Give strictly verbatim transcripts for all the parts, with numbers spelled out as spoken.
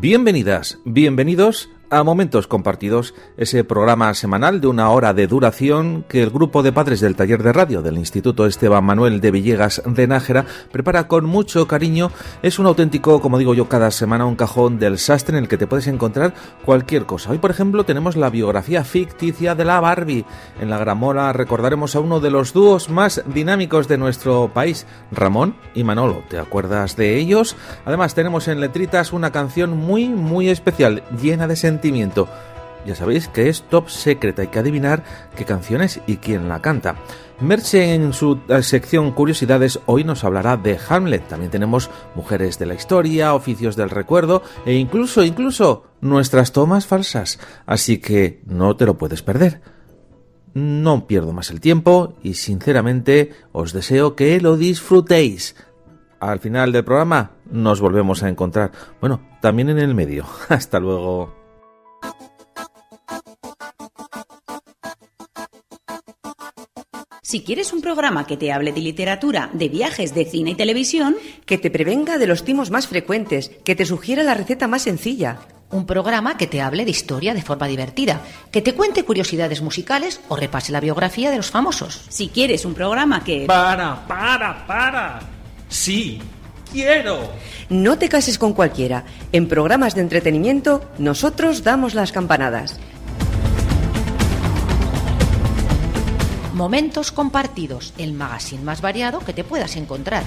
Bienvenidas, bienvenidos a Momentos Compartidos, ese programa semanal de una hora de duración que el grupo de padres del taller de radio del Instituto Esteban Manuel de Villegas de Nájera prepara con mucho cariño. Es un auténtico, como digo yo cada semana, un cajón del sastre en el que te puedes encontrar cualquier cosa. Hoy, por ejemplo, tenemos la biografía ficticia de la Barbie. En la gramola recordaremos a uno de los dúos más dinámicos de nuestro país, Ramón y Manolo. ¿Te acuerdas de ellos? Además, tenemos en letritas una canción muy, muy especial, llena de sentimiento. Ya sabéis que es top secret, hay que adivinar qué canciones y quién la canta. Merche, en su sección Curiosidades, hoy nos hablará de Hamlet. También tenemos Mujeres de la Historia, Oficios del Recuerdo e incluso, incluso nuestras tomas falsas. Así que no te lo puedes perder. No pierdo más el tiempo y sinceramente os deseo que lo disfrutéis. Al final del programa nos volvemos a encontrar. Bueno, también en el medio. Hasta luego. Si quieres un programa que te hable de literatura, de viajes, de cine y televisión, que te prevenga de los timos más frecuentes, que te sugiera la receta más sencilla. Un programa que te hable de historia de forma divertida, que te cuente curiosidades musicales o repase la biografía de los famosos. Si quieres un programa que... ¡Para, para, para! ¡Sí, quiero! No te cases con cualquiera. En programas de entretenimiento, nosotros damos las campanadas. Momentos Compartidos, el magazine más variado que te puedas encontrar.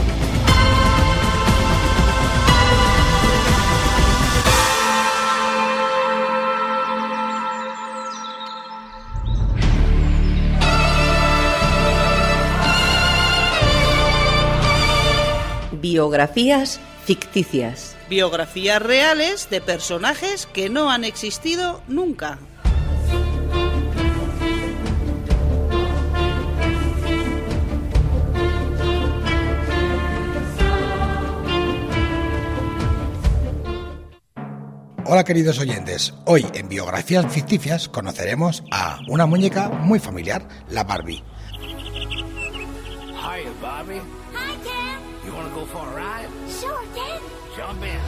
Biografías ficticias. Biografías reales de personajes que no han existido nunca. Hola queridos oyentes, hoy en Biografías Ficticias conoceremos a una muñeca muy familiar, la Barbie. Hi Barbie. Hi Ken. You wanna go for a ride? Sure Ken. Jump in.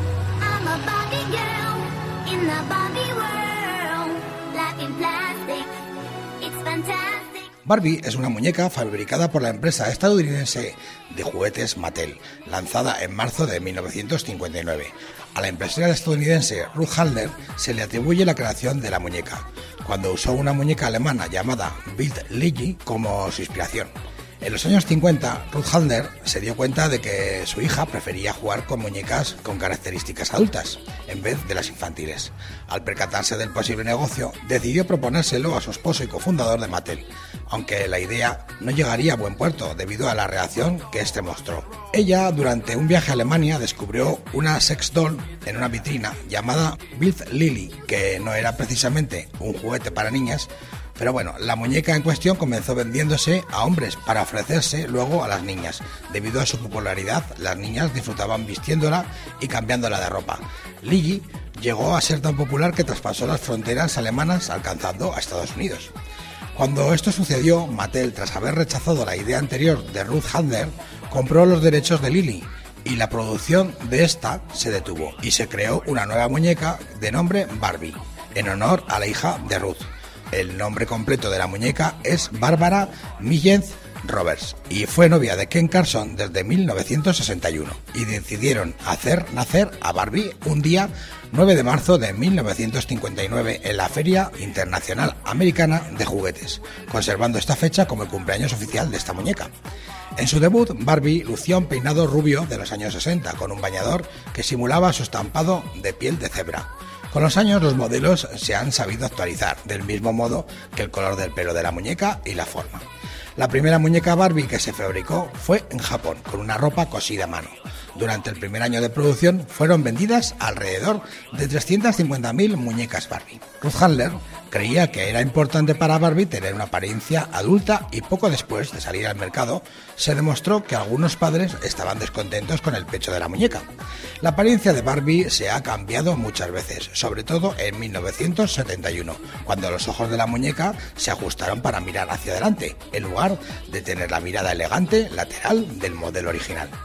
I'm a Barbie girl in the Barbie world. Life in plastic, it's fantastic. Barbie es una muñeca fabricada por la empresa estadounidense de juguetes Mattel, lanzada en marzo de mil novecientos cincuenta y nueve. A la empresaria estadounidense Ruth Handler se le atribuye la creación de la muñeca, cuando usó una muñeca alemana llamada Bild Lilli como su inspiración. En los años cincuenta, Ruth Handler se dio cuenta de que su hija prefería jugar con muñecas con características adultas, en vez de las infantiles. Al percatarse del posible negocio, decidió proponérselo a su esposo y cofundador de Mattel, aunque la idea no llegaría a buen puerto debido a la reacción que este mostró. Ella, durante un viaje a Alemania, descubrió una sex doll en una vitrina llamada Bild Lilli, que no era precisamente un juguete para niñas. Pero bueno, la muñeca en cuestión comenzó vendiéndose a hombres para ofrecerse luego a las niñas. Debido a su popularidad, las niñas disfrutaban vistiéndola y cambiándola de ropa. Lilli llegó a ser tan popular que traspasó las fronteras alemanas, alcanzando a Estados Unidos. Cuando esto sucedió, Mattel, tras haber rechazado la idea anterior de Ruth Handler, compró los derechos de Lilli y la producción de esta se detuvo y se creó una nueva muñeca de nombre Barbie, en honor a la hija de Ruth. El nombre completo de la muñeca es Barbara Millens Roberts y fue novia de Ken Carson desde mil novecientos sesenta y uno, y decidieron hacer nacer a Barbie un día nueve de marzo de mil novecientos cincuenta y nueve en la Feria Internacional Americana de Juguetes, conservando esta fecha como el cumpleaños oficial de esta muñeca. En su debut, Barbie lucía un peinado rubio de los años sesenta con un bañador que simulaba su estampado de piel de cebra. Con los años los modelos se han sabido actualizar, del mismo modo que el color del pelo de la muñeca y la forma. La primera muñeca Barbie que se fabricó fue en Japón, con una ropa cosida a mano. Durante el primer año de producción fueron vendidas alrededor de trescientas cincuenta mil muñecas Barbie. Ruth Handler creía que era importante para Barbie tener una apariencia adulta y poco después de salir al mercado se demostró que algunos padres estaban descontentos con el pecho de la muñeca. La apariencia de Barbie se ha cambiado muchas veces, sobre todo en mil novecientos setenta y uno, cuando los ojos de la muñeca se ajustaron para mirar hacia adelante, en lugar de tener la mirada elegante lateral del modelo original.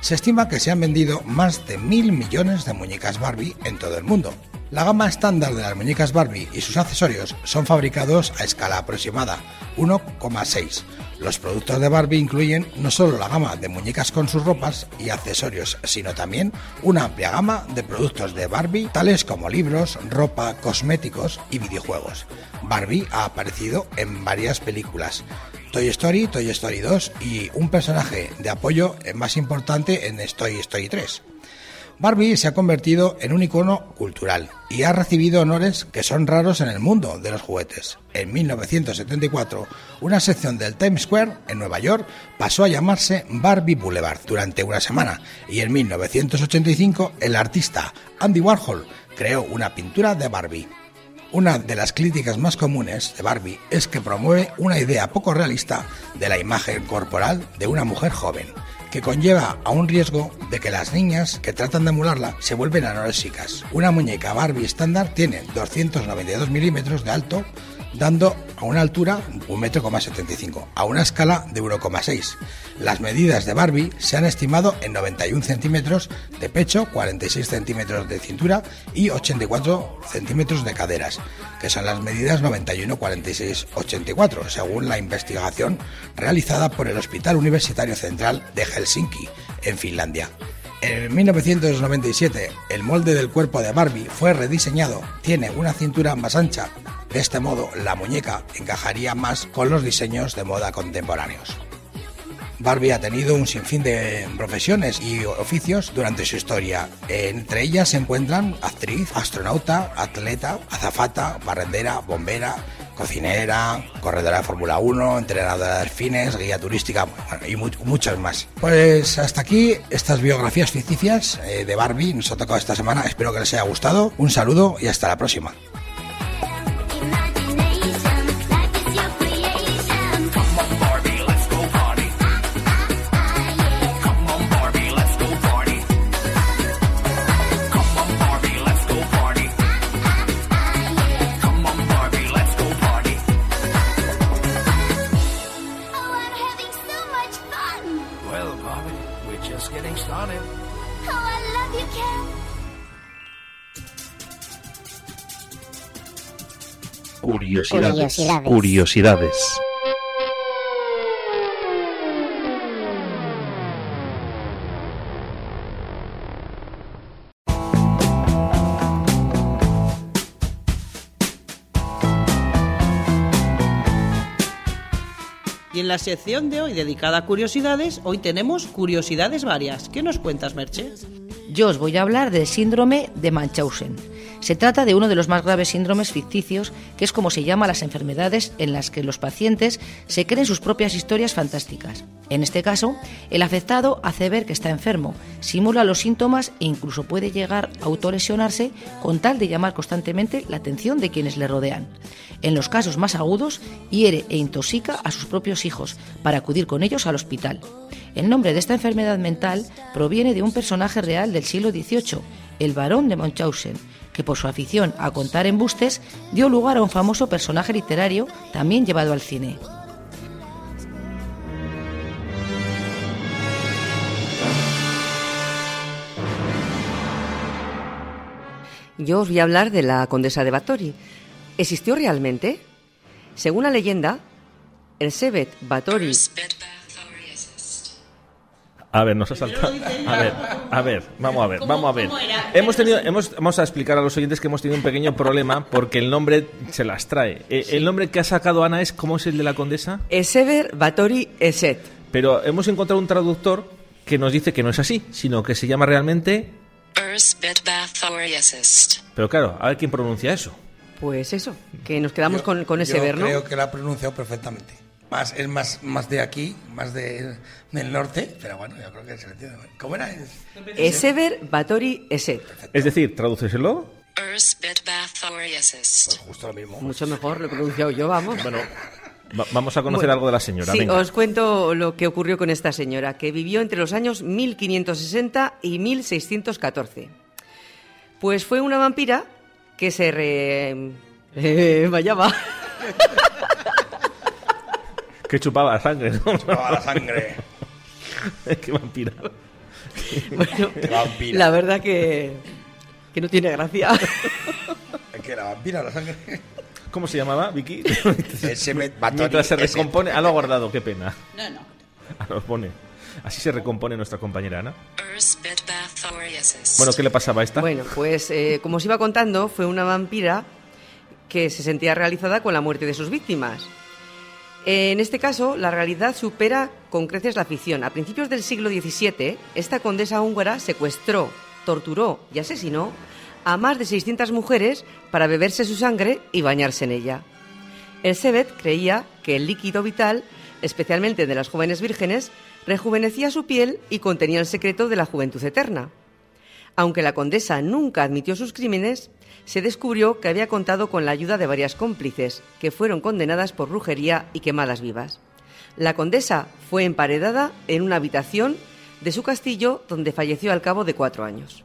Se estima que se han vendido más de mil millones de muñecas Barbie en todo el mundo. La gama estándar de las muñecas Barbie y sus accesorios son fabricados a escala aproximada, uno coma seis. Los productos de Barbie incluyen no solo la gama de muñecas con sus ropas y accesorios, sino también una amplia gama de productos de Barbie, tales como libros, ropa, cosméticos y videojuegos. Barbie ha aparecido en varias películas: Toy Story, Toy Story dos y un personaje de apoyo más importante en Toy Story tres. Barbie se ha convertido en un icono cultural y ha recibido honores que son raros en el mundo de los juguetes. En mil novecientos setenta y cuatro, una sección del Times Square en Nueva York pasó a llamarse Barbie Boulevard durante una semana, y en mil novecientos ochenta y cinco el artista Andy Warhol creó una pintura de Barbie. Una de las críticas más comunes de Barbie es que promueve una idea poco realista de la imagen corporal de una mujer joven, que conlleva a un riesgo de que las niñas que tratan de emularla se vuelven anoréxicas. Una muñeca Barbie estándar tiene doscientos noventa y dos milímetros de alto, dando a una altura un metro coma setenta y cinco, a una escala de uno coma seis. Las medidas de Barbie se han estimado en noventa y un centímetros de pecho, cuarenta y seis centímetros de cintura y ochenta y cuatro centímetros de caderas, que son las medidas noventa y uno, cuarenta y seis, ochenta y cuatro, según la investigación realizada por el Hospital Universitario Central de Helsinki, en Finlandia. En mil novecientos noventa y siete, el molde del cuerpo de Barbie fue rediseñado. Tiene una cintura más ancha. De este modo, la muñeca encajaría más con los diseños de moda contemporáneos. Barbie ha tenido un sinfín de profesiones y oficios durante su historia. Entre ellas se encuentran actriz, astronauta, atleta, azafata, barrendera, bombera, cocinera, corredora de Fórmula uno, entrenadora de delfines, guía turística, bueno, y mu- muchas más. Pues hasta aquí estas biografías ficticias eh, de Barbie nos ha tocado esta semana. Espero que les haya gustado. Un saludo y hasta la próxima. Curiosidades. Curiosidades. Curiosidades. Y en la sección de hoy dedicada a curiosidades, hoy tenemos curiosidades varias. ¿Qué nos cuentas, Merche? Yo os voy a hablar del síndrome de Munchausen. Se trata de uno de los más graves síndromes ficticios, que es como se llama las enfermedades en las que los pacientes se creen sus propias historias fantásticas. En este caso, el afectado hace ver que está enfermo, simula los síntomas e incluso puede llegar a autolesionarse con tal de llamar constantemente la atención de quienes le rodean. En los casos más agudos, hiere e intoxica a sus propios hijos para acudir con ellos al hospital. El nombre de esta enfermedad mental proviene de un personaje real del siglo dieciocho, el barón de Munchausen, que por su afición a contar embustes dio lugar a un famoso personaje literario también llevado al cine. Yo os voy a hablar de la condesa de Báthory. ¿Existió realmente? Según la leyenda, Elizabeth Báthory... A ver, nos ha saltado. A ver, a ver, vamos a ver, vamos a ver. Hemos tenido, hemos, vamos a explicar a los oyentes que hemos tenido un pequeño problema porque el nombre se las trae. Eh, el nombre que ha sacado Ana es, ¿cómo es el de la condesa? Elizabeth Báthory Esset. Pero hemos encontrado un traductor que nos dice que no es así, sino que se llama realmente... Pero claro, a ver quién pronuncia eso. Pues eso, que nos quedamos yo, con, con ese ver, ¿no? Yo creo que lo ha pronunciado perfectamente. Más, es más, más de aquí, más de, del norte, pero bueno, yo creo que se le entiende. ¿Cómo era? Elizabeth Báthory Esset. Es decir, tradúceselo. Pues justo lo mismo. Mucho mejor lo he pronunciado yo, vamos. Bueno, va, vamos a conocer bueno, algo de la señora. Sí, venga. os cuento lo que ocurrió con esta señora, que vivió entre los años mil quinientos sesenta y mil seiscientos catorce. Pues fue una vampira que se re... Eh, vayaba. Que chupaba la sangre, ¿no? Chupaba la sangre. Qué vampira. Bueno, Qué vampira. la verdad que, que no tiene gracia. Es que la vampira, la sangre. ¿Cómo se llamaba, Vicky? Ese me- Batoni, Mientras se ese. recompone... Ah, lo ha guardado, qué pena. No, no. Ah, lo pone. Así se recompone nuestra compañera Ana. Bueno, ¿qué le pasaba a esta? Bueno, pues eh, como os iba contando, fue una vampira que se sentía realizada con la muerte de sus víctimas. En este caso, la realidad supera con creces la ficción. A principios del siglo diecisiete, esta condesa húngara secuestró, torturó y asesinó a más de seiscientas mujeres para beberse su sangre y bañarse en ella. Elizabeth creía que el líquido vital, especialmente de las jóvenes vírgenes, rejuvenecía su piel y contenía el secreto de la juventud eterna. Aunque la condesa nunca admitió sus crímenes, se descubrió que había contado con la ayuda de varias cómplices, que fueron condenadas por brujería y quemadas vivas. La condesa fue emparedada en una habitación de su castillo, donde falleció al cabo de cuatro años.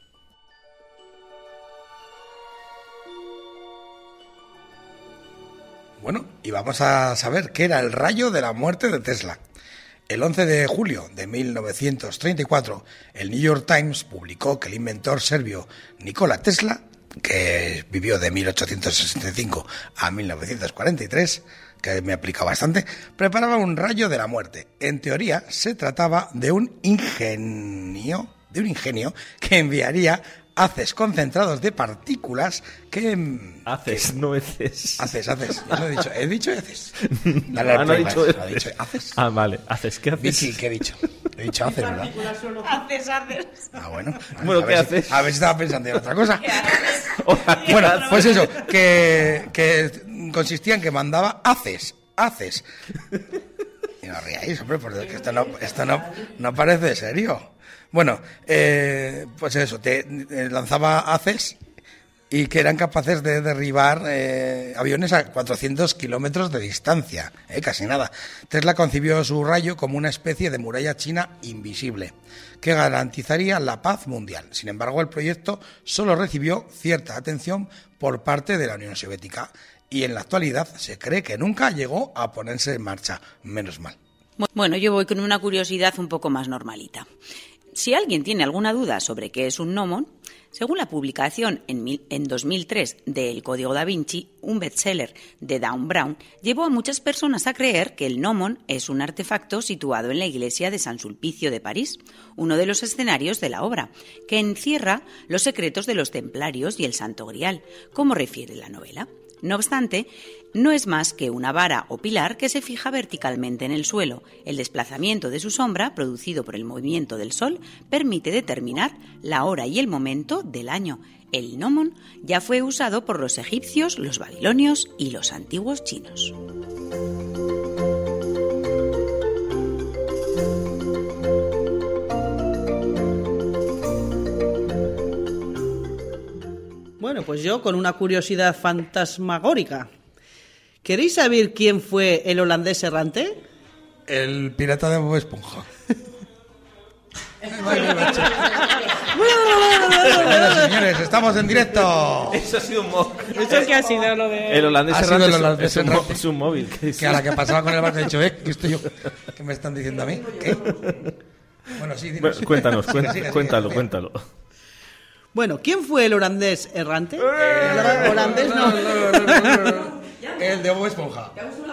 Bueno, y vamos a saber qué era el rayo de la muerte de Tesla. El once de julio de mil novecientos treinta y cuatro, el New York Times publicó que el inventor serbio Nikola Tesla, que vivió de mil ochocientos sesenta y cinco a mil novecientos cuarenta y tres, que me aplica bastante, preparaba un rayo de la muerte. En teoría, se trataba de un ingenio, de un ingenio que enviaría haces concentrados de partículas que... Haces, que, no heces. Haces, haces. Yo no he dicho, he dicho heces. Dale, ah, no he dicho heces. ¿Ha dicho haces? Ah, vale, haces. ¿Qué haces? Vicky, ¿qué he dicho? He dicho haces, ¿verdad? Haces, haces. Ah, bueno. Bueno, a ¿qué ver si- haces? a ver si estaba pensando en otra cosa. Hola, ¿qué Bueno, haces? pues eso, que, que consistía en que mandaba haces, haces. Y no ríais, hombre, porque esto no, esto no, no parece serio. Bueno, eh, pues eso, te, te lanzaba haces y que eran capaces de derribar eh, aviones a cuatrocientos kilómetros de distancia, eh, casi nada. Tesla concibió su rayo como una especie de muralla china invisible que garantizaría la paz mundial. Sin embargo, el proyecto solo recibió cierta atención por parte de la Unión Soviética y en la actualidad se cree que nunca llegó a ponerse en marcha. Menos mal. Bueno, yo voy con una curiosidad un poco más normalita. Si alguien tiene alguna duda sobre qué es un gnomon, según la publicación en, mil, en dos mil tres de El Código da Vinci, un bestseller de Dan Brown, llevó a muchas personas a creer que el gnomon es un artefacto situado en la iglesia de San Sulpicio de París, uno de los escenarios de la obra, que encierra los secretos de los templarios y el Santo Grial, como refiere la novela. No obstante, no es más que una vara o pilar que se fija verticalmente en el suelo. El desplazamiento de su sombra, producido por el movimiento del sol, permite determinar la hora y el momento del año. El gnomon ya fue usado por los egipcios, los babilonios y los antiguos chinos. Bueno, pues yo con una curiosidad fantasmagórica. ¿Queréis saber quién fue el holandés errante? El pirata de Bob Esponja. Bueno, señores, estamos en directo. Eso ha sido un móvil. ¿Eso qué ha sido lo de...? El holandés Ha sido errante el es- holandés es, un, mo- errante. es un móvil. Que es- Que a la que pasaba con el barco he dicho, eh, que estoy yo. ¿Qué me están diciendo a mí? ¿Qué? Bueno, sí, dinos. Bueno, cuéntanos, Sigue, cuen- sigue, cuéntalo, sigue. cuéntalo. Bueno, ¿quién fue el holandés errante? Eh, El holandés no. El de Bob Esponja.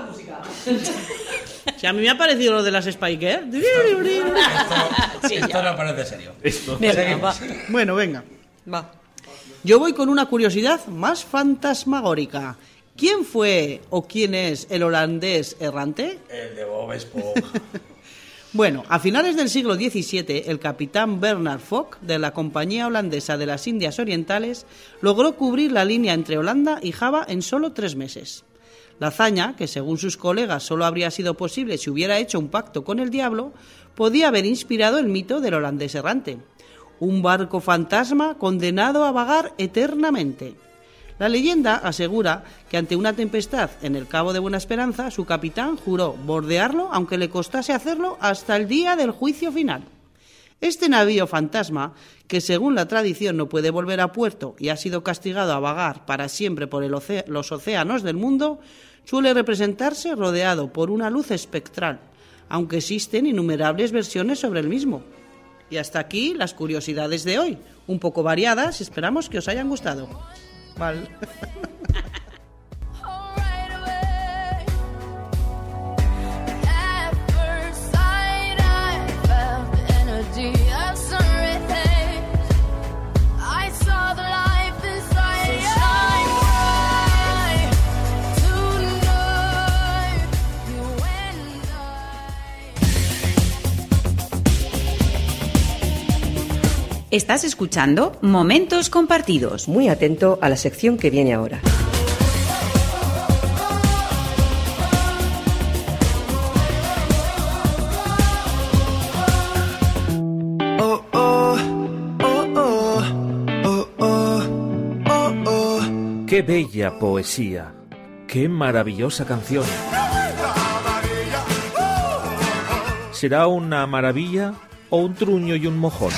Si a mí me ha parecido lo de las Spy Girls. Esto, esto no parece serio. Esto. Venga, va. Bueno, venga. Va. Yo voy con una curiosidad más fantasmagórica. ¿Quién fue o quién es el holandés errante? El de Bob Esponja. Bueno, a finales del siglo diecisiete, el capitán Bernard Fock, de la Compañía Holandesa de las Indias Orientales, logró cubrir la línea entre Holanda y Java en solo tres meses. La hazaña, que según sus colegas solo habría sido posible si hubiera hecho un pacto con el diablo, podía haber inspirado el mito del holandés errante. Un barco fantasma condenado a vagar eternamente. La leyenda asegura que ante una tempestad en el Cabo de Buena Esperanza, su capitán juró bordearlo aunque le costase hacerlo hasta el día del juicio final. Este navío fantasma, que según la tradición no puede volver a puerto y ha sido castigado a vagar para siempre por el océ- los océanos del mundo, suele representarse rodeado por una luz espectral, aunque existen innumerables versiones sobre el mismo. Y hasta aquí las curiosidades de hoy, un poco variadas, y esperamos que os hayan gustado. Vale. Estás escuchando Momentos Compartidos. Muy atento a la sección que viene ahora. Oh, oh, oh, oh, oh, oh, oh, oh. ¡Qué bella poesía! ¡Qué maravillosa canción! ¿Será una maravilla o un truño y un mojón?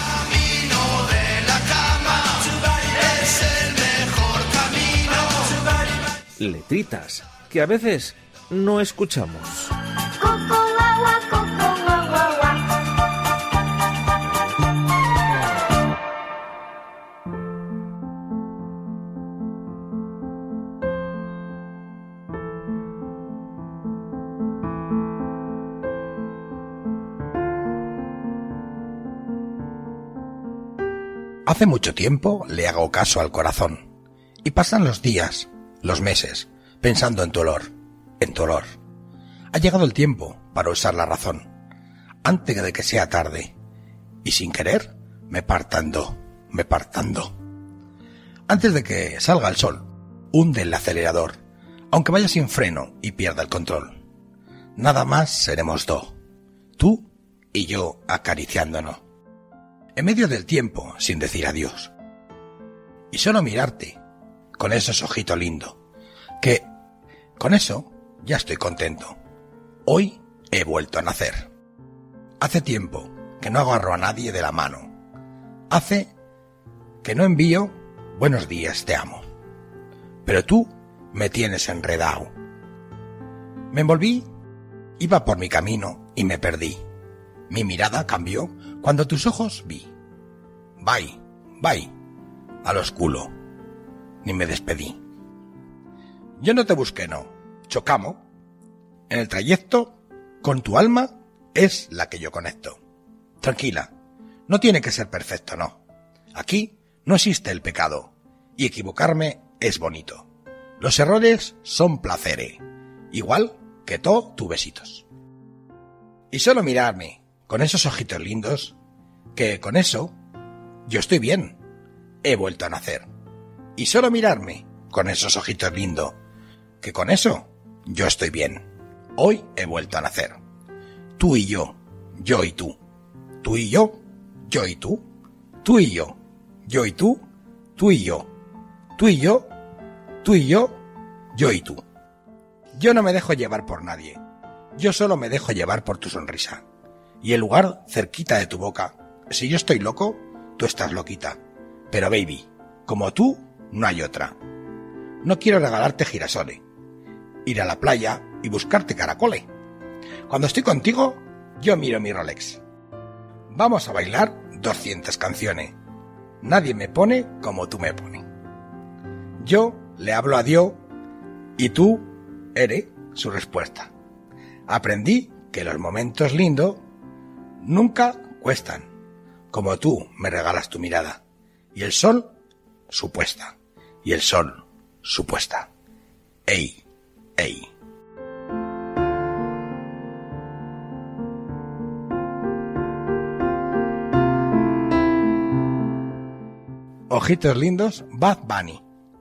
Letritas que a veces no escuchamos. Coco, guagua, coco, guagua, Hace mucho tiempo le hago caso al corazón, y pasan los días, los meses, pensando en tu olor, en tu olor. Ha llegado el tiempo para usar la razón, antes de que sea tarde, y sin querer, me partando, me partando. Antes de que salga el sol, hunde el acelerador, aunque vaya sin freno y pierda el control. Nada más seremos dos, tú y yo acariciándonos. En medio del tiempo, sin decir adiós. Y solo mirarte, con esos ojitos lindos, que con eso ya estoy contento. Hoy he vuelto a nacer. Hace tiempo que no agarro a nadie de la mano. Hace que no envío buenos días, te amo. Pero tú me tienes enredado. Me envolví, iba por mi camino y me perdí. Mi mirada cambió cuando tus ojos vi. Bye, bye, a los culo. Ni me despedí. Yo no te busqué, no. Chocamos. En el trayecto, con tu alma, es la que yo conecto. Tranquila, no tiene que ser perfecto, no. Aquí no existe el pecado, y equivocarme es bonito. Los errores son placeres, igual que todos tus besitos. Y solo mirarme, con esos ojitos lindos, que con eso, yo estoy bien. He vuelto a nacer. Y solo mirarme con esos ojitos lindos, que con eso yo estoy bien. Hoy he vuelto a nacer. Tú y yo, yo y tú. Tú y yo, yo y tú. Tú y yo, yo y tú. Tú y yo, tú y yo. Tú y yo, yo y tú. Yo no me dejo llevar por nadie. Yo solo me dejo llevar por tu sonrisa. Y el lugar cerquita de tu boca. Si yo estoy loco, tú estás loquita. Pero baby, como tú, no hay otra. No quiero regalarte girasoles, ir a la playa y buscarte caracoles. Cuando estoy contigo, yo miro mi Rolex. Vamos a bailar doscientas canciones. Nadie me pone como tú me pones. Yo le hablo a Dios y tú eres su respuesta. Aprendí que los momentos lindos nunca cuestan, como tú me regalas tu mirada. Y el sol, su puesta. Y el sol, su puesta. Ey, ey. Ojitos lindos, Bad Bunny.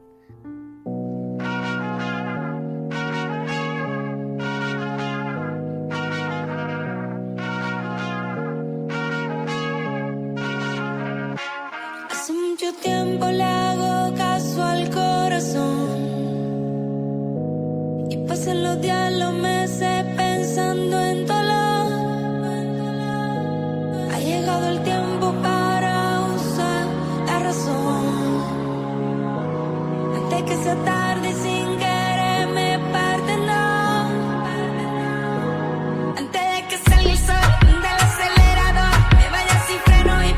Hace mucho tiempo le hago caso al corazón y pasan los días, los meses pensando en dolor. Ha llegado el tiempo para usar la razón antes que sea tarde y sin querer me parte, no. Antes de que salga el sol del acelerador, me vaya sin freno y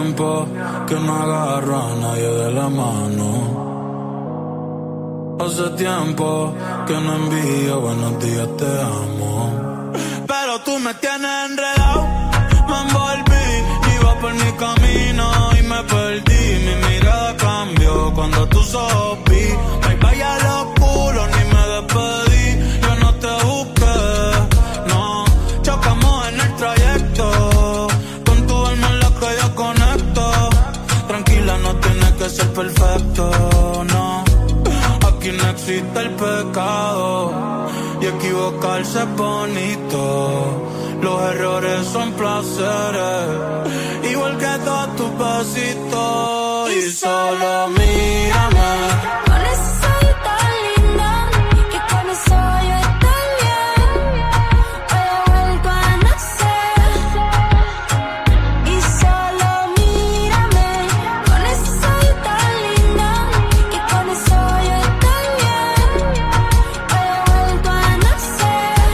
tiempo que no agarro a nadie de la mano. Hace tiempo que no envío buenos días, te amo. Pero tú me tienes enredado, me envolví, iba por mi camino y me perdí. Mi mirada cambió cuando tú sopí. Me vaya los culos, ni me despedí. Yo no te busqué, no. Chocamos en el trayecto. Con tu alma en la que yo conecto. Tranquila, no tiene que ser perfecto, no. Aquí no existe el pecado y equivocarse es bonito. Los errores son placeres, igual que todos tus besitos. Y solo mírame. Con eso soy tan linda que con eso yo estoy bien. Hoy he vuelto a nacer y solo mírame. Con eso soy tan linda que con eso yo estoy bien. Hoy he vuelto a nacer.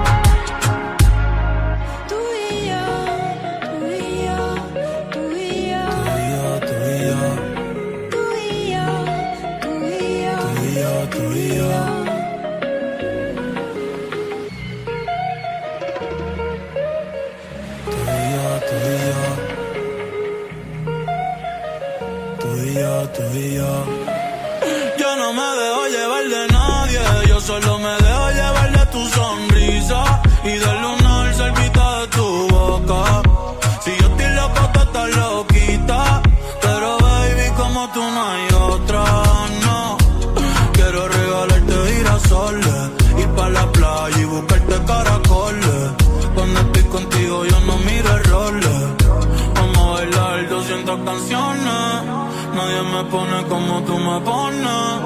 Tú y yo, tú y yo, tú y yo, Tú y yo, tú y yo, tú y yo, tú y yo, tú y yo. Tú y yo, tú y yo. Yo no me dejo llevar de nadie, yo solo me dejo llevar de tu sonrisa y del lunar cerquita de tu boca. Si yo estoy loco, tú estás loquita, pero baby, como tú no hay otra, no. Quiero regalarte girasoles, ir pa' la playa y buscarte caracoles. Cuando estoy contigo yo no miro errores. Vamos a bailar doscientas canciones, nadie me pone como tú me pones.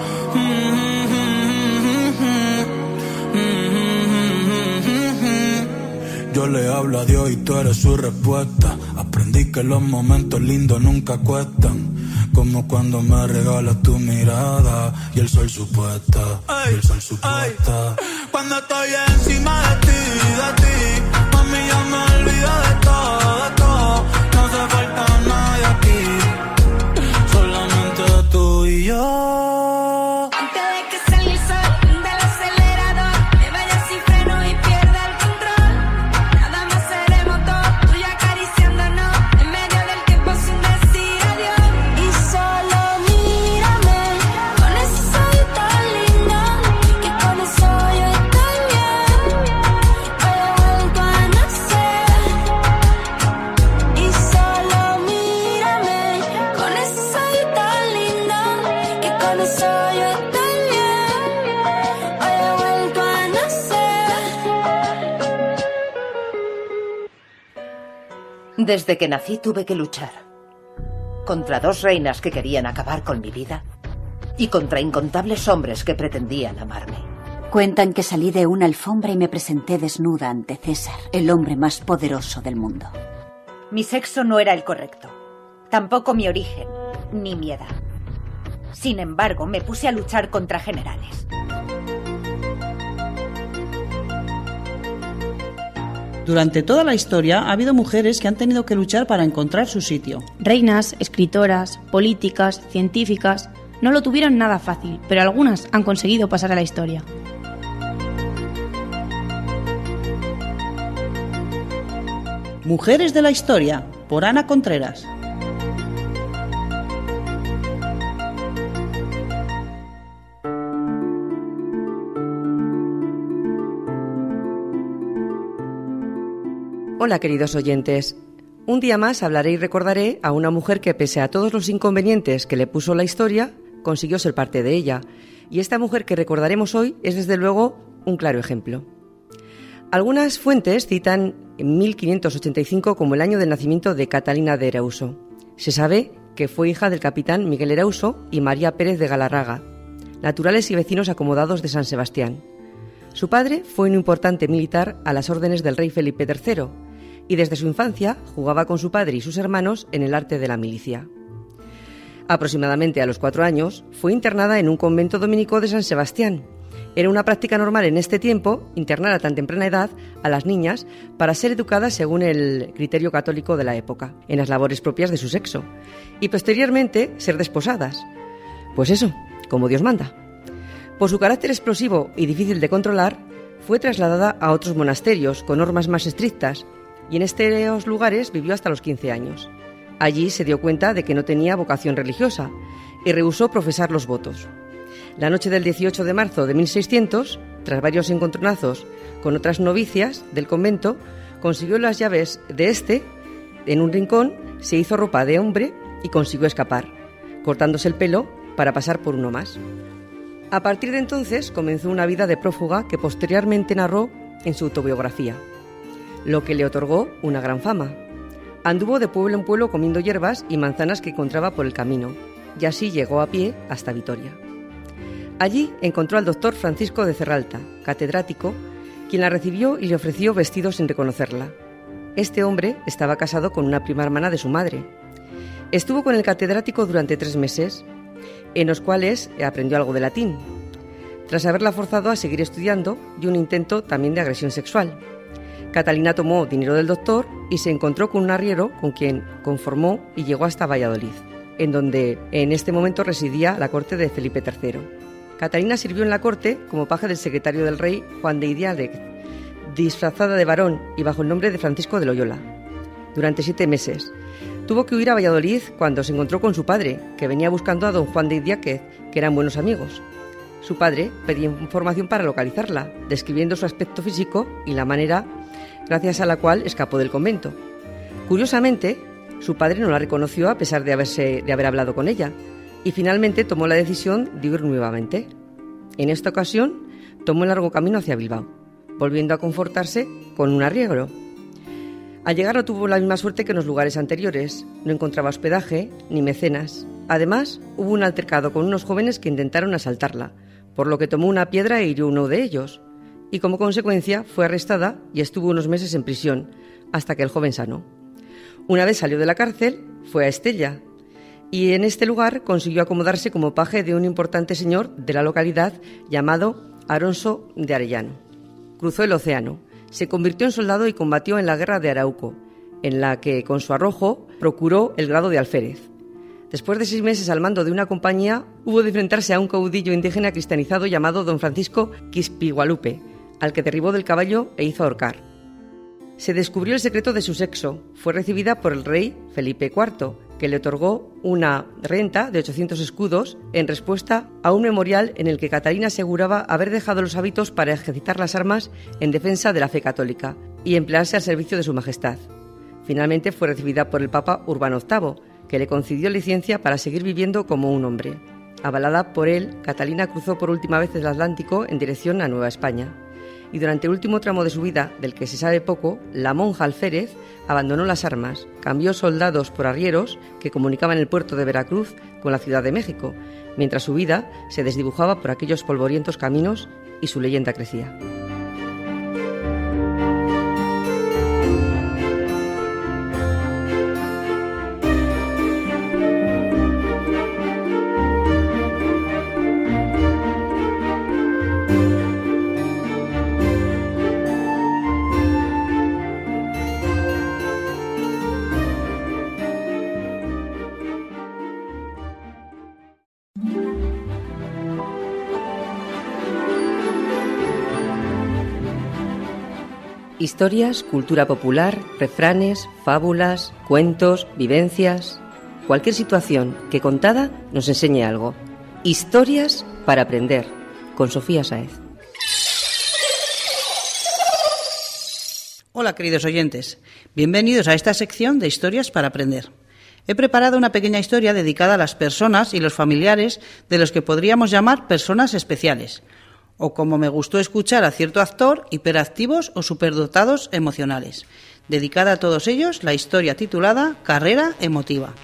Yo le hablo a Dios y tú eres su respuesta. Aprendí que los momentos lindos nunca cuestan, como cuando me regalas tu mirada y el sol supuesta, y el sol supuesta. Cuando estoy encima de ti, de ti, mami, ya me olvido de todo, de todo. No hace falta nadie aquí, solamente tú y yo. antes de que salga el sol del acelerador, me vaya sin freno y pierda el control. Nada más seremos dos, tú y yo acariciándonos en medio del tiempo sin decir adiós. Y solo mírame, con eso soy tan linda que con eso yo estoy bien. Hoy he vuelto a nacer y solo mírame, con eso soy tan linda que con eso yo estoy bien. Hoy he vuelto a nacer. Desde que nací tuve que luchar. Contra dos reinas que querían acabar con mi vida y contra incontables hombres que pretendían amarme. Cuentan que salí de una alfombra y me presenté desnuda ante César, el hombre más poderoso del mundo. Mi sexo no era el correcto, tampoco mi origen, ni mi edad. Sin embargo, me puse a luchar contra generales. Durante toda la historia ha habido mujeres que han tenido que luchar para encontrar su sitio. Reinas, escritoras, políticas, científicas, no lo tuvieron nada fácil, pero algunas han conseguido pasar a la historia. Mujeres de la historia, por Ana Contreras. Hola, queridos oyentes. Un día más hablaré y recordaré a una mujer que, pese a todos los inconvenientes que le puso la historia, consiguió ser parte de ella. Y esta mujer que recordaremos hoy es, desde luego, un claro ejemplo. Algunas fuentes citan en mil quinientos ochenta y cinco como el año del nacimiento de Catalina de Erauso. Se sabe que fue hija del capitán Miguel Erauso y María Pérez de Galarraga, naturales y vecinos acomodados de San Sebastián. Su padre fue un importante militar a las órdenes del rey Felipe tercero, y desde su infancia jugaba con su padre y sus hermanos en el arte de la milicia. Aproximadamente a los cuatro años, fue internada en un convento dominico de San Sebastián, Era una práctica normal en este tiempo internar a tan temprana edad a las niñas para ser educadas según el criterio católico de la época, en las labores propias de su sexo, y posteriormente ser desposadas. Pues eso, como Dios manda. Por su carácter explosivo y difícil de controlar, fue trasladada a otros monasterios con normas más estrictas, y en estos lugares vivió hasta los quince años. Allí se dio cuenta de que no tenía vocación religiosa y rehusó profesar los votos. La noche del dieciocho de marzo de mil seiscientos, tras varios encontronazos con otras novicias del convento, consiguió las llaves de este, en un rincón, se hizo ropa de hombre y consiguió escapar, cortándose el pelo para pasar por uno más. A partir de entonces comenzó una vida de prófuga que posteriormente narró en su autobiografía, lo que le otorgó una gran fama. Anduvo de pueblo en pueblo comiendo hierbas y manzanas que encontraba por el camino, y así llegó a pie hasta Vitoria. Allí encontró al doctor Francisco de Cerralta, catedrático, quien la recibió y le ofreció vestidos sin reconocerla. Este hombre estaba casado con una prima hermana de su madre. Estuvo con el catedrático durante tres meses, en los cuales aprendió algo de latín, tras haberla forzado a seguir estudiando y un intento también de agresión sexual. Catalina tomó dinero del doctor y se encontró con un arriero con quien conformó y llegó hasta Valladolid, en donde en este momento residía la corte de Felipe tercero. Catalina sirvió en la corte como paje del secretario del rey Juan de Idiáquez, disfrazada de varón y bajo el nombre de Francisco de Loyola, durante siete meses. Tuvo que huir a Valladolid cuando se encontró con su padre, que venía buscando a don Juan de Idiáquez, que eran buenos amigos. Su padre pedía información para localizarla, describiendo su aspecto físico y la manera gracias a la cual escapó del convento. Curiosamente, su padre no la reconoció a pesar de, haberse, de haber hablado con ella, y finalmente tomó la decisión de huir nuevamente. En esta ocasión, tomó el largo camino hacia Bilbao, volviendo a confortarse con un arriero. Al llegar no tuvo la misma suerte que en los lugares anteriores, no encontraba hospedaje ni mecenas. Además, hubo un altercado con unos jóvenes que intentaron asaltarla, por lo que tomó una piedra e hirió a uno de ellos, y como consecuencia fue arrestada y estuvo unos meses en prisión, hasta que el joven sanó. Una vez salió de la cárcel, fue a Estella, y en este lugar consiguió acomodarse como paje de un importante señor de la localidad llamado Alonso de Arellano. Cruzó el océano, se convirtió en soldado y combatió en la guerra de Arauco, en la que con su arrojo procuró el grado de alférez. Después de seis meses al mando de una compañía, hubo de enfrentarse a un caudillo indígena cristianizado llamado don Francisco Quispigualupe, al que derribó del caballo e hizo ahorcar. Se descubrió el secreto de su sexo. Fue recibida por el rey Felipe cuarto, que le otorgó una renta de ochocientos escudos en respuesta a un memorial en el que Catalina aseguraba haber dejado los hábitos para ejercitar las armas en defensa de la fe católica y emplearse al servicio de su majestad. Finalmente fue recibida por el Papa Urbano octavo, que le concedió licencia para seguir viviendo como un hombre. Avalada por él, Catalina cruzó por última vez el Atlántico en dirección a Nueva España. Y durante el último tramo de su vida, del que se sabe poco, la monja alférez abandonó las armas, cambió soldados por arrieros que comunicaban el puerto de Veracruz con la Ciudad de México, mientras su vida se desdibujaba por aquellos polvorientos caminos y su leyenda crecía. Historias, cultura popular, refranes, fábulas, cuentos, vivencias... Cualquier situación que contada nos enseñe algo. Historias para aprender, con Sofía Sáez. Hola, queridos oyentes. Bienvenidos a esta sección de Historias para aprender. He preparado una pequeña historia dedicada a las personas y los familiares de los que podríamos llamar personas especiales, o como me gustó escuchar a cierto actor, hiperactivos o superdotados emocionales. Dedicada a todos ellos, la historia titulada Carrera emotiva.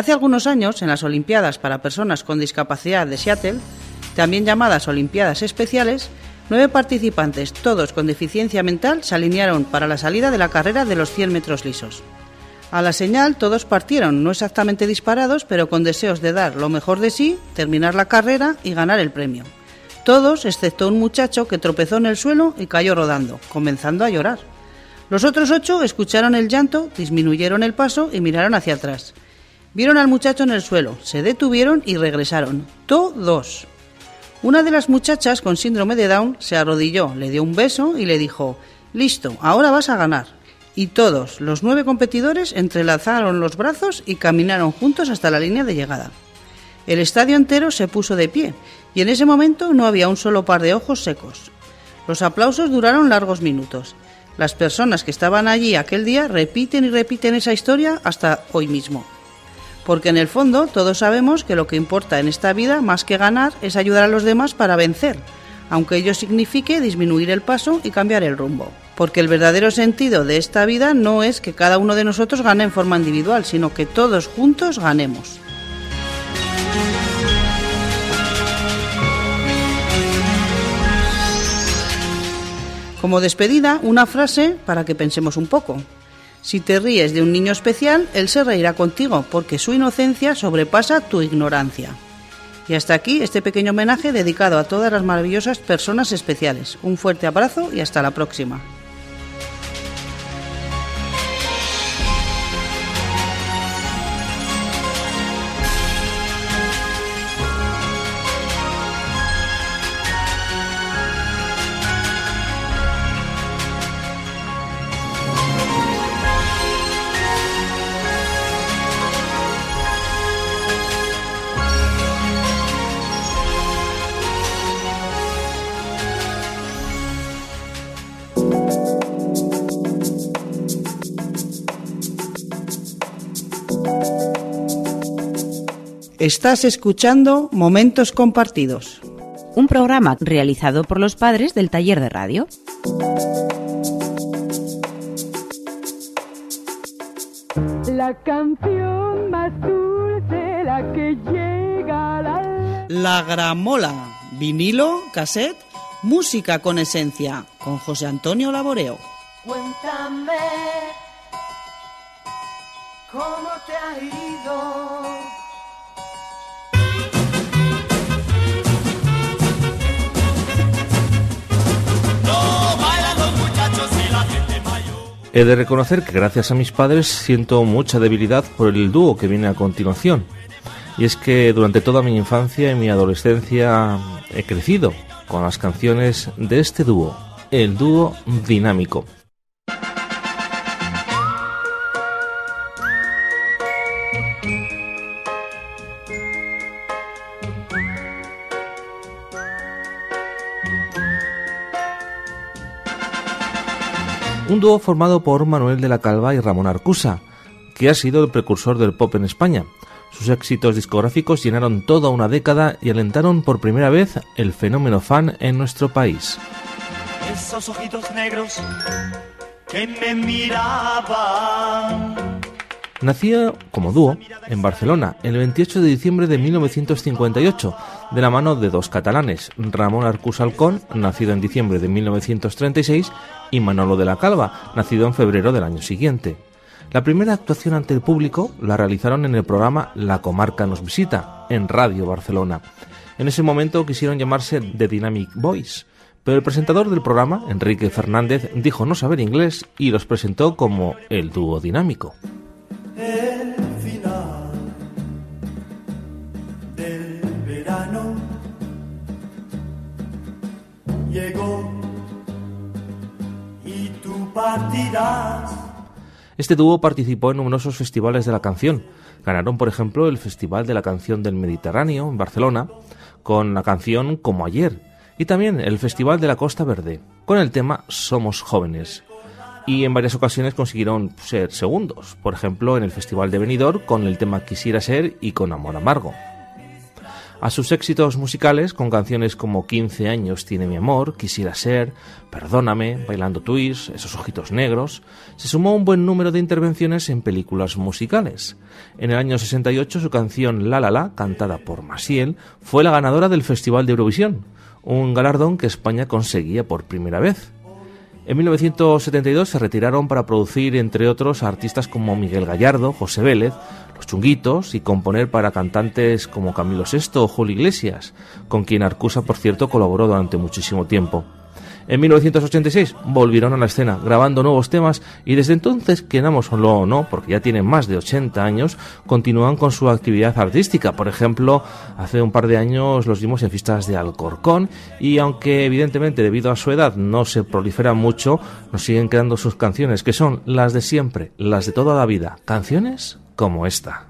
Hace algunos años, en las Olimpiadas para Personas con Discapacidad de Seattle, también llamadas Olimpiadas Especiales, nueve participantes, todos con deficiencia mental, se alinearon para la salida de la carrera de los cien metros lisos. A la señal, todos partieron, no exactamente disparados, pero con deseos de dar lo mejor de sí, terminar la carrera y ganar el premio. Todos, excepto un muchacho que tropezó en el suelo y cayó rodando, comenzando a llorar. Los otros ocho escucharon el llanto, disminuyeron el paso y miraron hacia atrás. Vieron al muchacho en el suelo, se detuvieron y regresaron. Todos. Una de las muchachas con síndrome de Down se arrodilló, le dio un beso y le dijo: «Listo, ahora vas a ganar». Y todos, los nueve competidores, entrelazaron los brazos y caminaron juntos hasta la línea de llegada. El estadio entero se puso de pie y en ese momento no había un solo par de ojos secos. Los aplausos duraron largos minutos. Las personas que estaban allí aquel día repiten y repiten esa historia hasta hoy mismo. Porque en el fondo todos sabemos que lo que importa en esta vida, más que ganar, es ayudar a los demás para vencer, aunque ello signifique disminuir el paso y cambiar el rumbo. Porque el verdadero sentido de esta vida no es que cada uno de nosotros gane en forma individual, sino que todos juntos ganemos. Como despedida, una frase para que pensemos un poco. Si te ríes de un niño especial, él se reirá contigo, porque su inocencia sobrepasa tu ignorancia. Y hasta aquí este pequeño homenaje dedicado a todas las maravillosas personas especiales. Un fuerte abrazo y hasta la próxima. Estás escuchando Momentos Compartidos, un programa realizado por los padres del Taller de Radio. La canción más dulce, la que llega a la... La Gramola, vinilo, cassette, música con esencia, con José Antonio Laboreo. Cuéntame cómo te ha ido. He de reconocer que gracias a mis padres siento mucha debilidad por el dúo que viene a continuación. Y es que durante toda mi infancia y mi adolescencia he crecido con las canciones de este dúo, el dúo Dinámico. Un dúo formado por Manuel de la Calva y Ramón Arcusa, que ha sido el precursor del pop en España. Sus éxitos discográficos llenaron toda una década y alentaron por primera vez el fenómeno fan en nuestro país. Esos ojitos negros que me miraban. Nació como dúo en Barcelona el veintiocho de diciembre de mil novecientos cincuenta y ocho, de la mano de dos catalanes, Ramón Arcusa Alcón, nacido en diciembre de mil novecientos treinta y seis, y Manolo de la Calva, nacido en febrero del año siguiente. La primera actuación ante el público la realizaron en el programa La Comarca nos visita, en Radio Barcelona. En ese momento quisieron llamarse The Dynamic Boys, pero el presentador del programa, Enrique Fernández, dijo no saber inglés y los presentó como el dúo dinámico. El final del verano llegó y tú partirás. Este dúo participó en numerosos festivales de la canción. Ganaron, por ejemplo, el Festival de la Canción del Mediterráneo en Barcelona con la canción Como ayer, y también el Festival de la Costa Verde con el tema Somos jóvenes. Y en varias ocasiones consiguieron ser segundos, por ejemplo en el Festival de Benidorm con el tema Quisiera ser y con Amor amargo. A sus éxitos musicales, con canciones como quince años tiene mi amor, Quisiera ser, Perdóname, Bailando Twist, Esos ojitos negros, se sumó un buen número de intervenciones en películas musicales. En el año sesenta y ocho su canción La La La, cantada por Maciel, fue la ganadora del Festival de Eurovisión, un galardón que España conseguía por primera vez. En mil novecientos setenta y dos se retiraron para producir, entre otros, a artistas como Miguel Gallardo, José Vélez, Los Chunguitos, y componer para cantantes como Camilo Sesto o Julio Iglesias, con quien Arcusa, por cierto, colaboró durante muchísimo tiempo. En mil novecientos ochenta y seis volvieron a la escena grabando nuevos temas y desde entonces, querámoslo o no, porque ya tienen más de ochenta años, continúan con su actividad artística. Por ejemplo, hace un par de años los vimos en fiestas de Alcorcón y aunque evidentemente debido a su edad no se proliferan mucho, nos siguen quedando sus canciones, que son las de siempre, las de toda la vida, canciones como esta.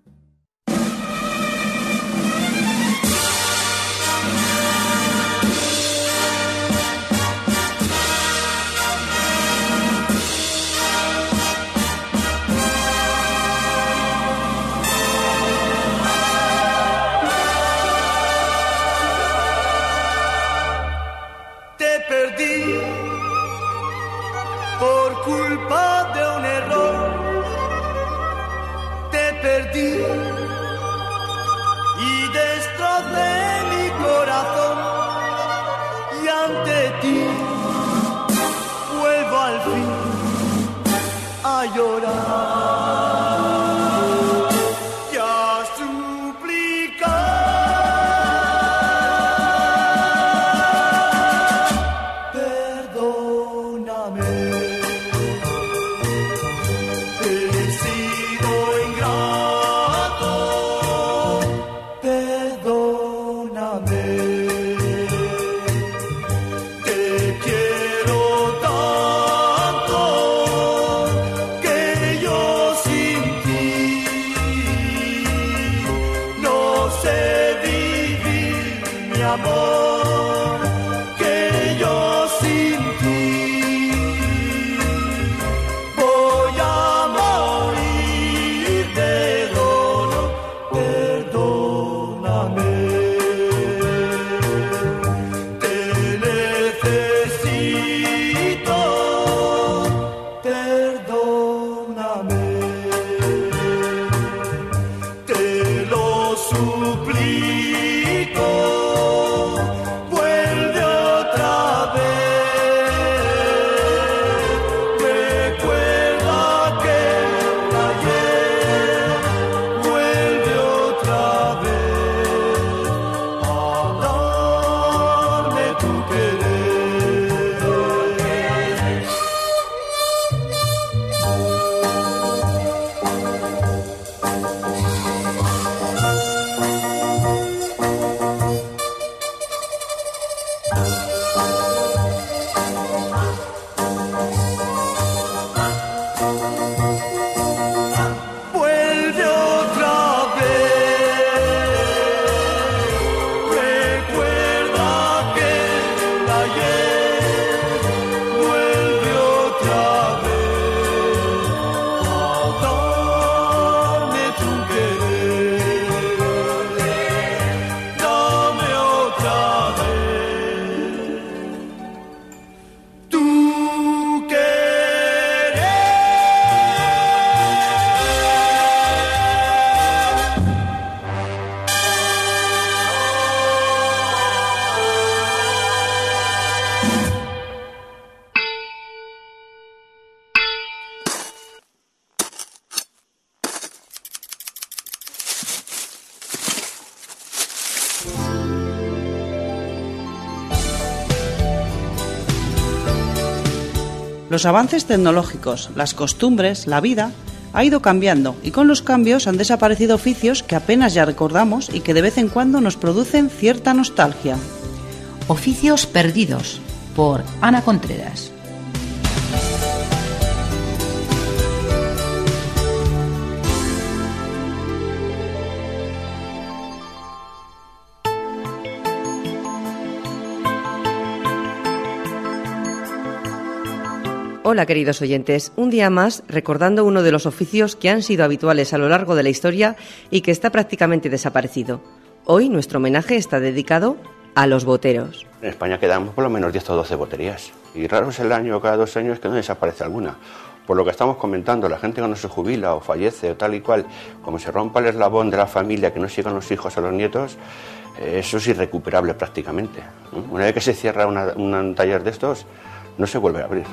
Los avances tecnológicos, las costumbres, la vida ha ido cambiando y con los cambios han desaparecido oficios que apenas ya recordamos y que de vez en cuando nos producen cierta nostalgia. Oficios perdidos, por Ana Contreras. Hola queridos oyentes, un día más recordando uno de los oficios que han sido habituales a lo largo de la historia y que está prácticamente desaparecido. Hoy nuestro homenaje está dedicado a los boteros. En España quedamos por lo menos diez o doce boterías y raro es el año o cada dos años que no desaparece alguna. Por lo que estamos comentando, la gente cuando se jubila o fallece o tal y cual, como se rompa el eslabón de la familia, que no sigan los hijos o los nietos, eh, eso es irrecuperable prácticamente. Una vez que se cierra una, una, un taller de estos, no se vuelve a abrir.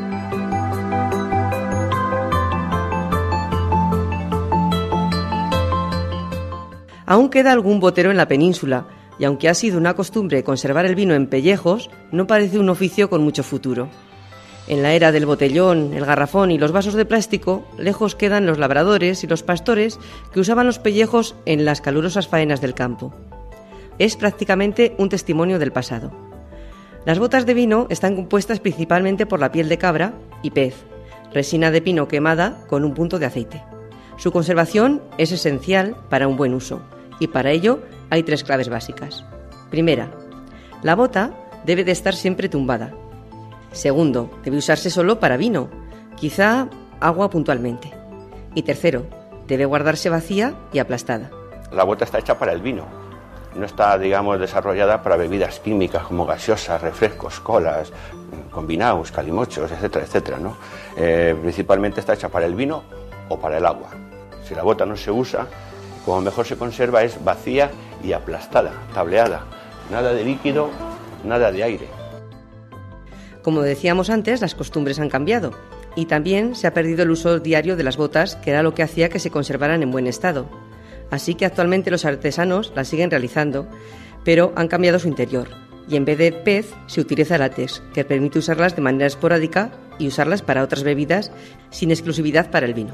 Aún queda algún botero en la península, y aunque ha sido una costumbre conservar el vino en pellejos, no parece un oficio con mucho futuro. En la era del botellón, el garrafón y los vasos de plástico, lejos quedan los labradores y los pastores que usaban los pellejos en las calurosas faenas del campo. Es prácticamente un testimonio del pasado. Las botas de vino están compuestas principalmente por la piel de cabra y pez, resina de pino quemada con un punto de aceite. Su conservación es esencial para un buen uso, y para ello hay tres claves básicas. Primera, la bota debe de estar siempre tumbada. Segundo, debe usarse solo para vino, quizá agua puntualmente. Y tercero, debe guardarse vacía y aplastada. La bota está hecha para el vino, no está, digamos, desarrollada para bebidas químicas como gaseosas, refrescos, colas, combinados, calimochos, etcétera, etcétera, ¿no? Eh, principalmente está hecha para el vino o para el agua. Si la bota no se usa, como mejor se conserva es vacía y aplastada, tableada. Nada de líquido, nada de aire. Como decíamos antes, las costumbres han cambiado y también se ha perdido el uso diario de las botas, que era lo que hacía que se conservaran en buen estado. Así que actualmente los artesanos las siguen realizando, pero han cambiado su interior y en vez de pez se utiliza látex, que permite usarlas de manera esporádica y usarlas para otras bebidas sin exclusividad para el vino.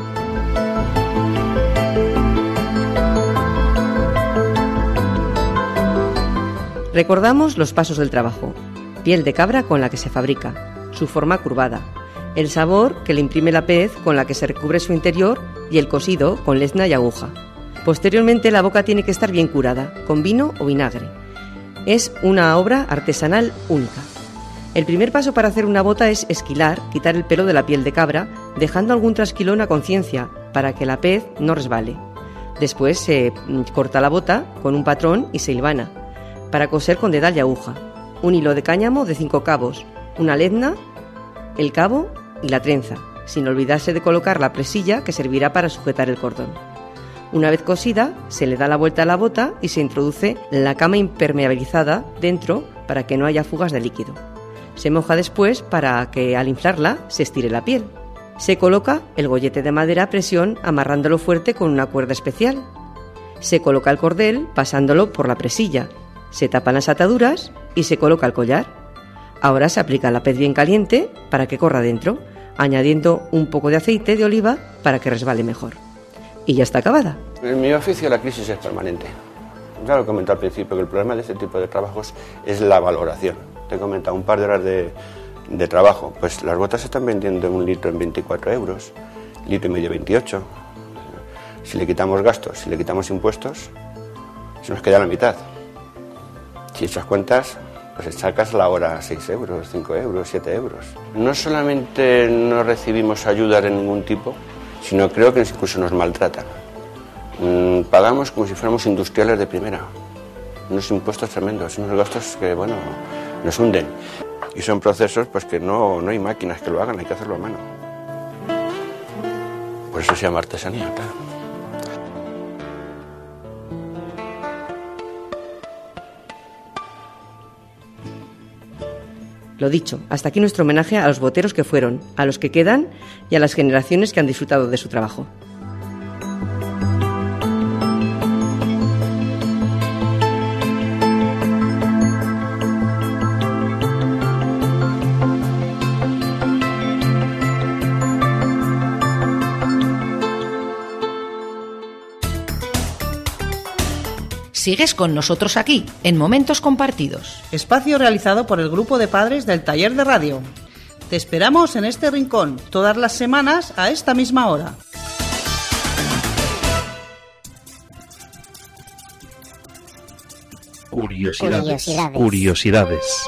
Recordamos los pasos del trabajo. Piel de cabra con la que se fabrica, su forma curvada, el sabor que le imprime la pez con la que se recubre su interior y el cosido con lezna y aguja. Posteriormente la boca tiene que estar bien curada, con vino o vinagre. Es una obra artesanal única. El primer paso para hacer una bota es esquilar, quitar el pelo de la piel de cabra, dejando algún trasquilón a conciencia para que la pez no resbale. Después se corta la bota con un patrón y se hilvana, para coser con dedal y aguja. Un hilo de cáñamo de cinco cabos, una lezna, el cabo y la trenza, sin olvidarse de colocar la presilla que servirá para sujetar el cordón. Una vez cosida, se le da la vuelta a la bota y se introduce la cama impermeabilizada dentro para que no haya fugas de líquido. Se moja después para que al inflarla se estire la piel. Se coloca el gollete de madera a presión amarrándolo fuerte con una cuerda especial. Se coloca el cordel pasándolo por la presilla. Se tapan las ataduras y se coloca el collar. Ahora se aplica la pez bien caliente para que corra dentro, añadiendo un poco de aceite de oliva para que resbale mejor. Y ya está acabada. En mi oficio la crisis es permanente. Ya lo he comentado al principio, que el problema de este tipo de trabajos es la valoración. Te he comentado un par de horas de, de trabajo. Pues las botas se están vendiendo en un litro en veinticuatro euros, litro y medio veintiocho. Si le quitamos gastos, si le quitamos impuestos, se nos queda la mitad. Si echas cuentas, pues sacas la hora seis euros, cinco euros, siete euros. No solamente no recibimos ayuda de ningún tipo, sino creo que incluso nos maltratan. Mm, pagamos como si fuéramos industriales de primera. Unos impuestos tremendos, unos gastos que, bueno, nos hunden. Y son procesos pues que no, no hay máquinas que lo hagan, hay que hacerlo a mano. Por eso se llama artesanía, claro. Lo dicho, hasta aquí nuestro homenaje a los boteros que fueron, a los que quedan y a las generaciones que han disfrutado de su trabajo. Sigues con nosotros aquí, en Momentos Compartidos. Espacio realizado por el grupo de padres del Taller de Radio. Te esperamos en este rincón, todas las semanas a esta misma hora. Curiosidades. Curiosidades. Curiosidades.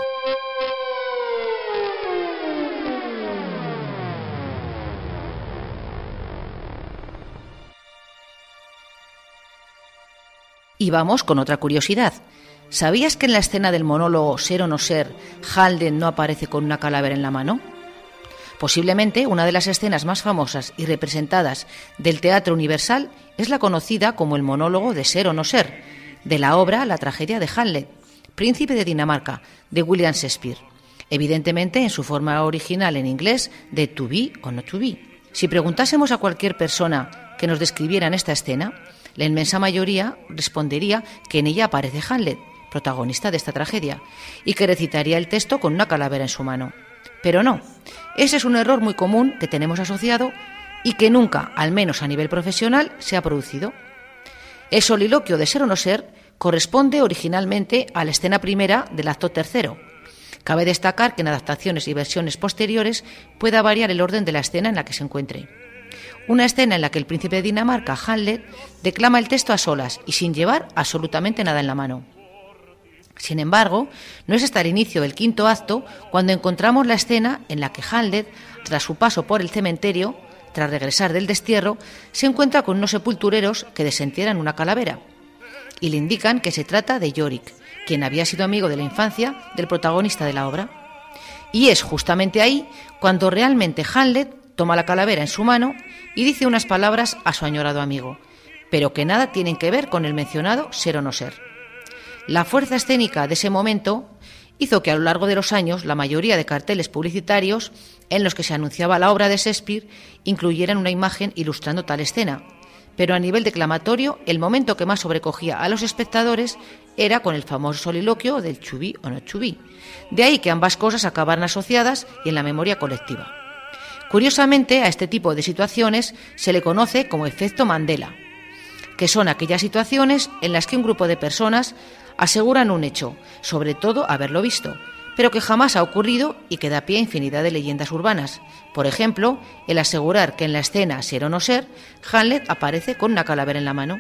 Y vamos con otra curiosidad. ¿Sabías que en la escena del monólogo Ser o no ser, Halden no aparece con una calavera en la mano? Posiblemente una de las escenas más famosas y representadas del teatro universal es la conocida como el monólogo de Ser o no ser, de la obra La tragedia de Hamlet, Príncipe de Dinamarca, de William Shakespeare, evidentemente en su forma original en inglés de To Be or Not to Be. Si preguntásemos a cualquier persona que nos describiera esta escena, la inmensa mayoría respondería que en ella aparece Hamlet, protagonista de esta tragedia, y que recitaría el texto con una calavera en su mano. Pero no, ese es un error muy común que tenemos asociado y que nunca, al menos a nivel profesional, se ha producido. El soliloquio de Ser o no ser corresponde originalmente a la escena primera del acto tercero. Cabe destacar que en adaptaciones y versiones posteriores pueda variar el orden de la escena en la que se encuentre. Una escena en la que el príncipe de Dinamarca, Hamlet, declama el texto a solas y sin llevar absolutamente nada en la mano. Sin embargo, no es hasta el inicio del quinto acto cuando encontramos la escena en la que Hamlet, tras su paso por el cementerio, tras regresar del destierro, se encuentra con unos sepultureros que desentierran una calavera y le indican que se trata de Yorick, quien había sido amigo de la infancia del protagonista de la obra. Y es justamente ahí cuando realmente Hamlet toma la calavera en su mano y dice unas palabras a su añorado amigo, pero que nada tienen que ver con el mencionado Ser o no ser. La fuerza escénica de ese momento hizo que a lo largo de los años la mayoría de carteles publicitarios en los que se anunciaba la obra de Shakespeare incluyeran una imagen ilustrando tal escena. Pero a nivel declamatorio, el momento que más sobrecogía a los espectadores era con el famoso soliloquio del To Be or Not to Be. De ahí que ambas cosas acabaran asociadas y en la memoria colectiva. Curiosamente, a este tipo de situaciones se le conoce como efecto Mandela, que son aquellas situaciones en las que un grupo de personas aseguran un hecho, sobre todo haberlo visto, pero que jamás ha ocurrido y que da pie a infinidad de leyendas urbanas. Por ejemplo, el asegurar que en la escena Ser o no ser, Hamlet aparece con una calavera en la mano.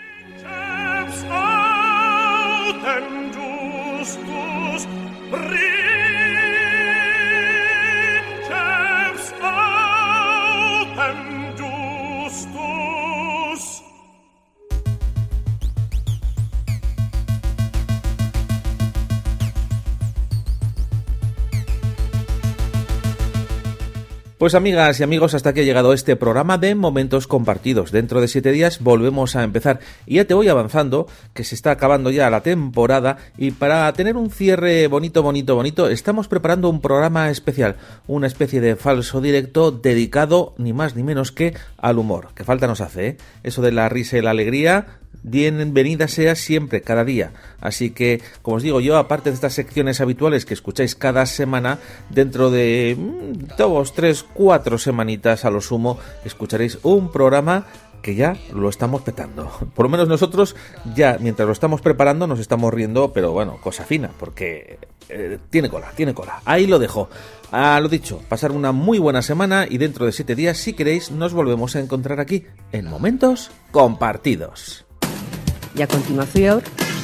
Pues amigas y amigos, hasta aquí ha llegado este programa de Momentos Compartidos. Dentro de siete días volvemos a empezar y ya te voy avanzando que se está acabando ya la temporada y para tener un cierre bonito, bonito, bonito, estamos preparando un programa especial, una especie de falso directo dedicado ni más ni menos que al humor, que falta nos hace, ¿eh? Eso de la risa y la alegría, bienvenida sea siempre, cada día. Así que, como os digo yo, aparte de estas secciones habituales que escucháis cada semana, dentro de mmm, dos, tres, cuatro semanitas a lo sumo, escucharéis un programa que ya lo estamos petando. Por lo menos nosotros ya, mientras lo estamos preparando, nos estamos riendo, pero bueno, cosa fina, porque eh, tiene cola, tiene cola. Ahí lo dejo. A lo dicho, pasar una muy buena semana y dentro de siete días, si queréis, nos volvemos a encontrar aquí en Momentos Compartidos. Y a continuación,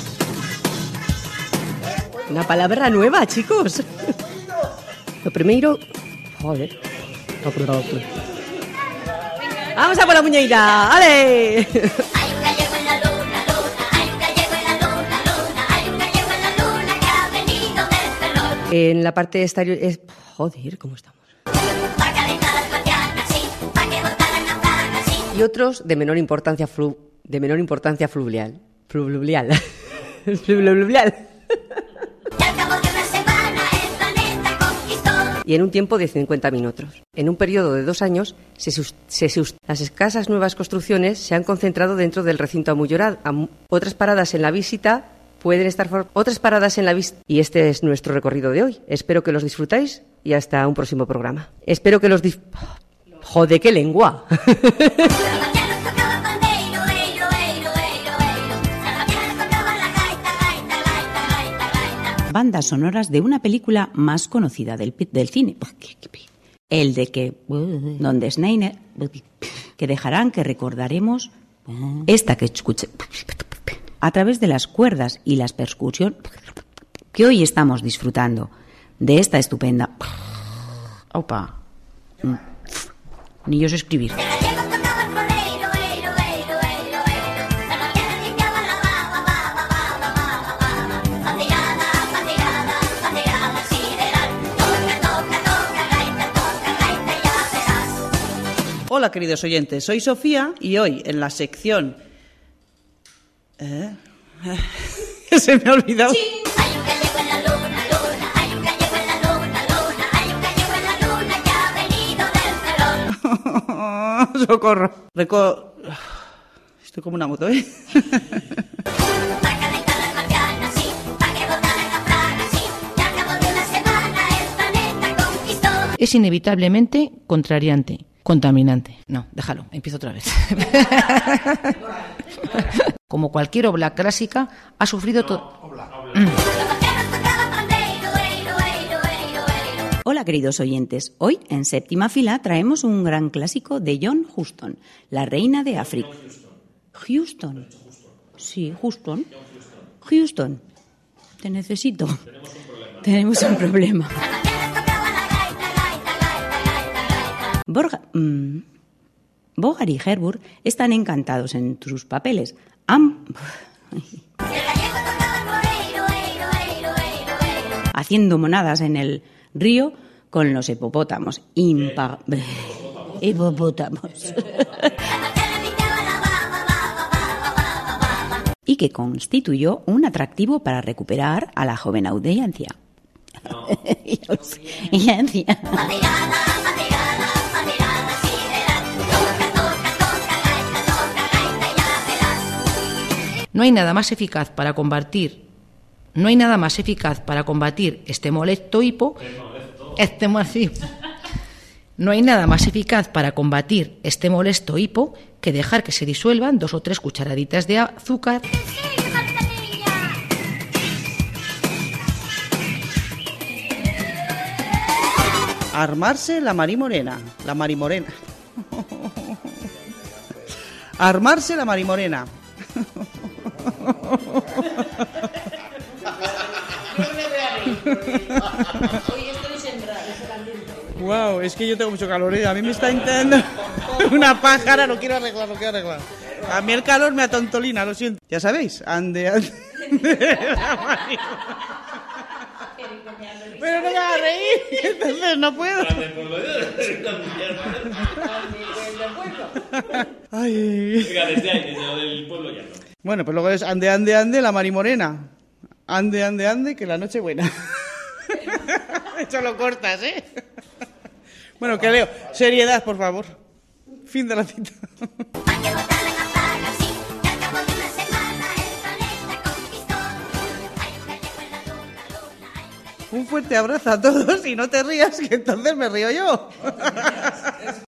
una palabra nueva, chicos. Lo primero, joder, vamos a por la muñeira, ¡ale! En la parte exterior es, joder, ¿cómo estamos? Y otros de menor importancia flu, de menor importancia fluvial, fluvial, fluvial. Y en un tiempo de cincuenta minutos. En un periodo de dos años, se sus, se sus, las escasas nuevas construcciones se han concentrado dentro del recinto amurallado. Am, otras paradas en la visita pueden estar for, otras paradas en la visita. Y este es nuestro recorrido de hoy. Espero que los disfrutáis y hasta un próximo programa. Espero que los dif... Joder, qué lengua. Bandas sonoras de una película más conocida del, del cine. El de que, donde Schneider, que dejarán que recordaremos esta que escuché a través de las cuerdas y las percusión que hoy estamos disfrutando de esta estupenda. Opa, ni yo sé escribir. Hola, queridos oyentes, soy Sofía y hoy en la sección... ¿Eh? Se me ha olvidado. Socorro. Reco... Estoy como una moto, ¿eh? Es inevitablemente contrariante, contaminante. No, déjalo, empiezo otra vez. Como cualquier obra clásica, ha sufrido todo... Hola, queridos oyentes. Hoy, en séptima fila, traemos un gran clásico de John Huston, La reina de África. Houston. Sí, Houston. Houston. Te necesito. Tenemos un problema. Borga, mmm, Bogart y Herbert están encantados en sus papeles. Am... haciendo monadas en el río con los hipopótamos. Impa... hipopótamos. Y que constituyó un atractivo para recuperar a la joven audiencia. No. audiencia. No hay nada más eficaz para combatir, no hay nada más eficaz para combatir este molesto hipo, este molesto, no hay nada más eficaz para combatir este molesto hipo que dejar que se disuelvan dos o tres cucharaditas de azúcar. Armarse la marimorena, la marimorena. Armarse la marimorena. Wow, es que yo tengo mucho calor, ¿eh? A mí me está intentando una pájara, lo quiero arreglar, lo quiero arreglar. A mí el calor me atontolina, lo siento. Ya sabéis, ande, ande. Pero no me va a reír, entonces no puedo. Ay. Venga, desde ahí, desde lo del pueblo ya no. Bueno, pues luego es ande, ande, ande, la marimorena. Ande, ande, ande, que la noche buena. Eso lo cortas, ¿eh? Bueno, que leo. Seriedad, por favor. Fin de la cita. Un fuerte abrazo a todos y no te rías, que entonces me río yo.